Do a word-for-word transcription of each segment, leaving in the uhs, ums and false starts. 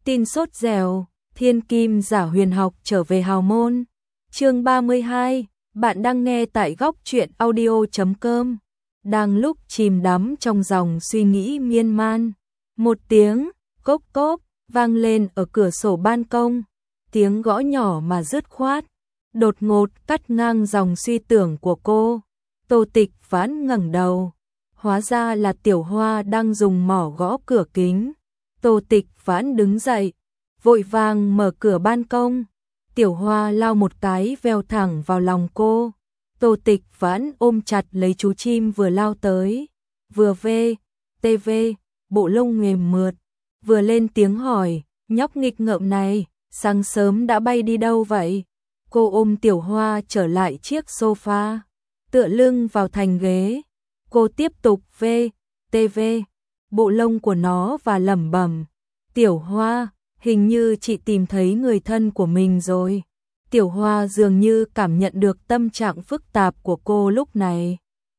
Tin sốt dẻo, thiên kim giả huyền học trở về hào môn. Chương ba mươi hai, bạn đang nghe tại góc truyện audio chấm com. Đang lúc chìm đắm trong dòng suy nghĩ miên man, một tiếng cốc cốp vang lên ở cửa sổ ban công, tiếng gõ nhỏ mà dứt khoát, đột ngột cắt ngang dòng suy tưởng của cô. Tô Tịch Vãn ngẩng đầu, hóa ra là Tiểu Hoa đang dùng mỏ gõ cửa kính. Tô Tịch Vãn đứng dậy, vội vàng mở cửa ban công. Tiểu Hoa lao một cái veo thẳng vào lòng cô. Tô Tịch Vãn ôm chặt lấy chú chim vừa lao tới, vừa vê, tê vê, bộ lông mềm mượt, vừa lên tiếng hỏi, nhóc nghịch ngợm này, sáng sớm đã bay đi đâu vậy? Cô ôm Tiểu Hoa trở lại chiếc sofa, tựa lưng vào thành ghế. Cô tiếp tục vê, tê vê, bộ lông của nó và lẩm bẩm, Tiểu Hoa, hình như chị tìm thấy người thân của mình rồi. Tiểu Hoa dường như cảm nhận được tâm trạng phức tạp của cô lúc này.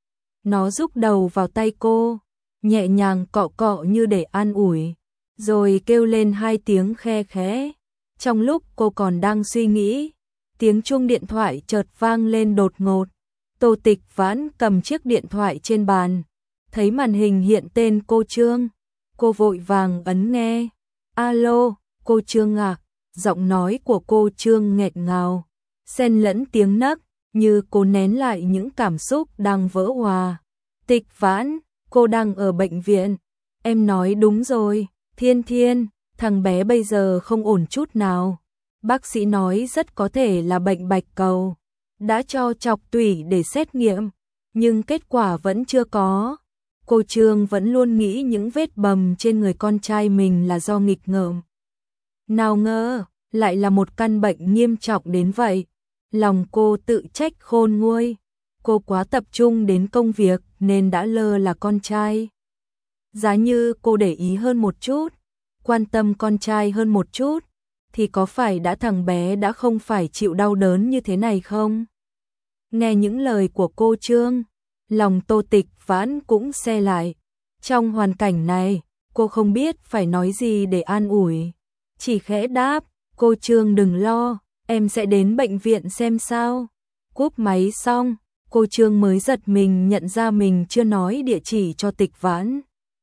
Nó rúc đầu vào tay cô, nhẹ nhàng cọ cọ như để an ủi, rồi kêu lên hai tiếng khe khẽ. Trong lúc cô còn đang suy nghĩ, tiếng chuông điện thoại chợt vang lên đột ngột. Tô Tịch Vãn cầm chiếc điện thoại trên bàn, thấy màn hình hiện tên cô Trương. Cô vội vàng ấn nghe. Alo, cô Trương à? Giọng nói của cô Trương nghẹt ngào, xen lẫn tiếng nấc, như cô nén lại những cảm xúc đang vỡ òa. Tịch Vãn, cô đang ở bệnh viện. Em nói đúng rồi, Thiên Thiên, thằng bé bây giờ không ổn chút nào. Bác sĩ nói rất có thể là bệnh bạch cầu. Đã cho chọc tủy để xét nghiệm, nhưng kết quả vẫn chưa có. Cô Trương vẫn luôn nghĩ những vết bầm trên người con trai mình là do nghịch ngợm. Nào ngờ, lại là một căn bệnh nghiêm trọng đến vậy. Lòng cô tự trách khôn nguôi. Cô quá tập trung đến công việc nên đã lơ là con trai. Giá như cô để ý hơn một chút, quan tâm con trai hơn một chút, thì có phải đã thằng bé đã không phải chịu đau đớn như thế này không? Nghe những lời của cô Trương, lòng Tô Tịch Vãn cũng se lại. Trong hoàn cảnh này, cô không biết phải nói gì để an ủi. Chỉ khẽ đáp, cô Trương đừng lo, em sẽ đến bệnh viện xem sao. Cúp máy xong, cô Trương mới giật mình nhận ra mình chưa nói địa chỉ cho Tịch Vãn.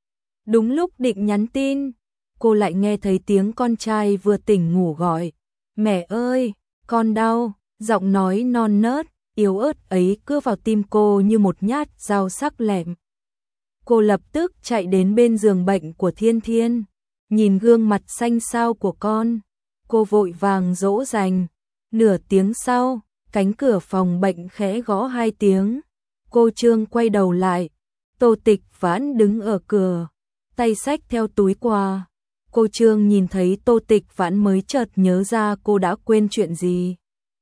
Đúng lúc định nhắn tin, cô lại nghe thấy tiếng con trai vừa tỉnh ngủ gọi. Mẹ ơi, con đau. Giọng nói non nớt, yếu ớt ấy cưa vào tim cô như một nhát dao sắc lẹm. Cô lập tức chạy đến bên giường bệnh của Thiên Thiên, nhìn gương mặt xanh xao của con, cô vội vàng dỗ dành. Nửa tiếng sau, cánh cửa phòng bệnh khẽ gõ hai tiếng. Cô Trương quay đầu lại, Tô Tịch Vãn đứng ở cửa, tay xách theo túi quà. Cô Trương nhìn thấy Tô Tịch Vãn mới chợt nhớ ra cô đã quên chuyện gì.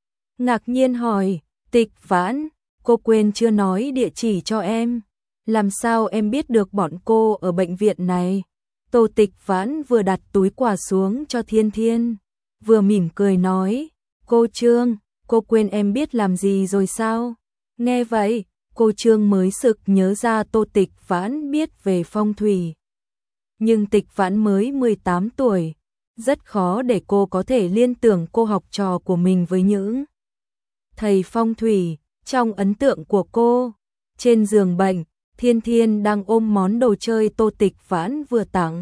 Ngạc nhiên hỏi, Tịch Vãn, cô quên chưa nói địa chỉ cho em. Làm sao em biết được bọn cô ở bệnh viện này? Tô Tịch Vãn vừa đặt túi quà xuống cho Thiên Thiên, vừa mỉm cười nói, cô Trương, cô quên em biết làm gì rồi sao? Nghe vậy, cô Trương mới sực nhớ ra Tô Tịch Vãn biết về phong thủy. Nhưng Tịch Vãn mới mười tám tuổi, rất khó để cô có thể liên tưởng cô học trò của mình với những thầy phong thủy. Trong ấn tượng của cô, trên giường bệnh, Thiên Thiên đang ôm món đồ chơi Tô Tịch Vãn vừa tặng.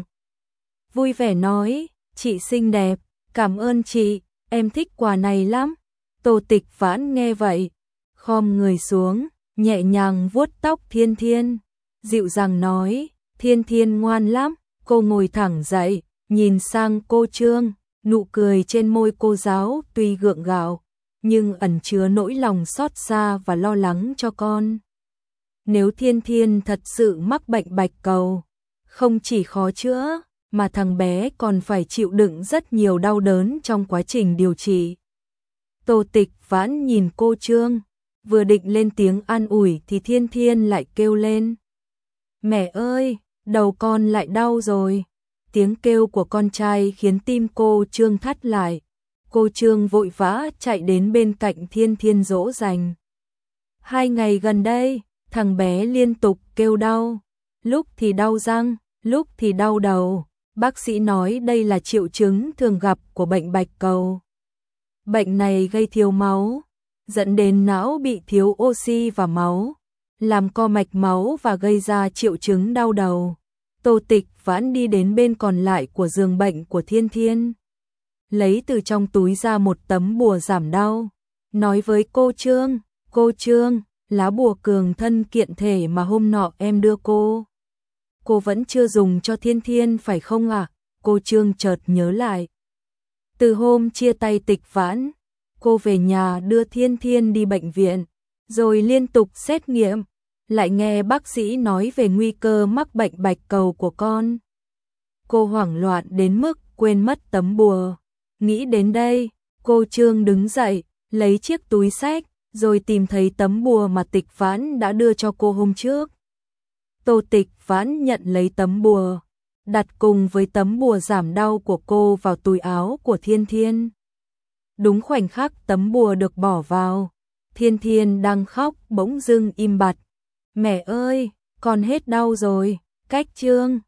Vui vẻ nói, chị xinh đẹp, cảm ơn chị, em thích quà này lắm. Tô Tịch Vãn nghe vậy, khom người xuống, nhẹ nhàng vuốt tóc Thiên Thiên, dịu dàng nói, Thiên Thiên ngoan lắm. Cô ngồi thẳng dậy, nhìn sang cô Trương, nụ cười trên môi cô giáo tuy gượng gạo, nhưng ẩn chứa nỗi lòng xót xa và lo lắng cho con. Nếu Thiên Thiên thật sự mắc bệnh bạch cầu, không chỉ khó chữa, mà thằng bé còn phải chịu đựng rất nhiều đau đớn trong quá trình điều trị. Tô Tịch Vãn nhìn cô Trương, vừa định lên tiếng an ủi thì Thiên Thiên lại kêu lên. Mẹ ơi, đầu con lại đau rồi. Tiếng kêu của con trai khiến tim cô Trương thắt lại. Cô Trương vội vã chạy đến bên cạnh Thiên Thiên dỗ dành. Hai ngày gần đây, thằng bé liên tục kêu đau. Lúc thì đau răng, lúc thì đau đầu. Bác sĩ nói đây là triệu chứng thường gặp của bệnh bạch cầu. Bệnh này gây thiếu máu, dẫn đến não bị thiếu oxy và máu, làm co mạch máu và gây ra triệu chứng đau đầu. Tô Tịch Vãn đi đến bên còn lại của giường bệnh của Thiên Thiên, lấy từ trong túi ra một tấm bùa giảm đau, nói với cô Trương, cô Trương, lá bùa cường thân kiện thể mà hôm nọ em đưa cô. Cô vẫn chưa dùng cho Thiên Thiên phải không ạ? À? Cô Trương chợt nhớ lại. Từ hôm chia tay Tịch Vãn, cô về nhà đưa Thiên Thiên đi bệnh viện, rồi liên tục xét nghiệm, lại nghe bác sĩ nói về nguy cơ mắc bệnh bạch cầu của con. Cô hoảng loạn đến mức quên mất tấm bùa. Nghĩ đến đây, cô Trương đứng dậy, lấy chiếc túi xách, rồi tìm thấy tấm bùa mà Tịch Vãn đã đưa cho cô hôm trước. Tô Tịch Vãn nhận lấy tấm bùa, đặt cùng với tấm bùa giảm đau của cô vào túi áo của Thiên Thiên. Đúng khoảnh khắc tấm bùa được bỏ vào, Thiên Thiên đang khóc bỗng dưng im bặt. Mẹ ơi, con hết đau rồi, cách Trương.